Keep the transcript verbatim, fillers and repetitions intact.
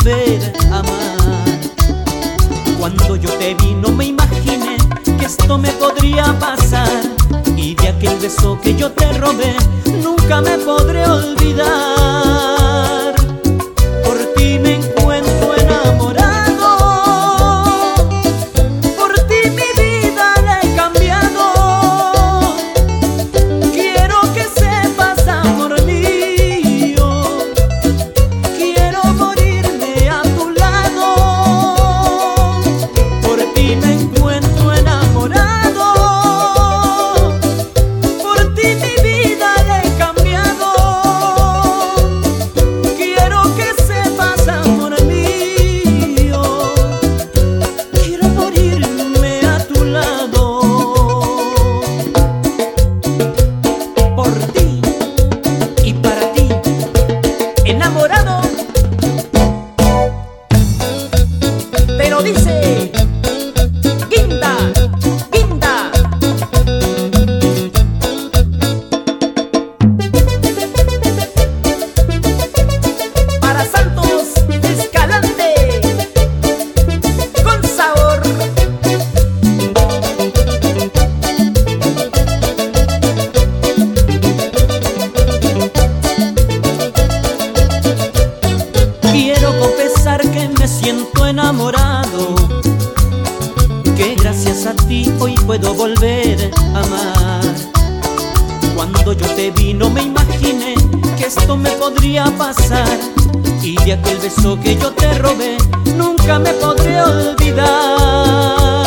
volver a amar. Cuando yo te vi no me imaginé que esto me podría pasar, y de aquel beso que yo te robé nunca me podré olvidar. Por ti me encuentro enamorado, por ti mi vida le he cambiado. Quiero que sepas, amor mío, quiero morirme a tu lado. Por ti me encuentro enamorado, por ti mi vida le he cambiado. Quiero que sepas, amor mío, quiero morirme a tu lado. Por ti y para ti, enamorado. Pero dice Guinda, Guinda. Para Santos Escalante, con sabor. Quiero confesar que me siento enamorado, que gracias a ti hoy puedo volver a amar. Cuando yo te vi no me imaginé que esto me podría pasar, y de aquel beso que yo te robé nunca me podré olvidar.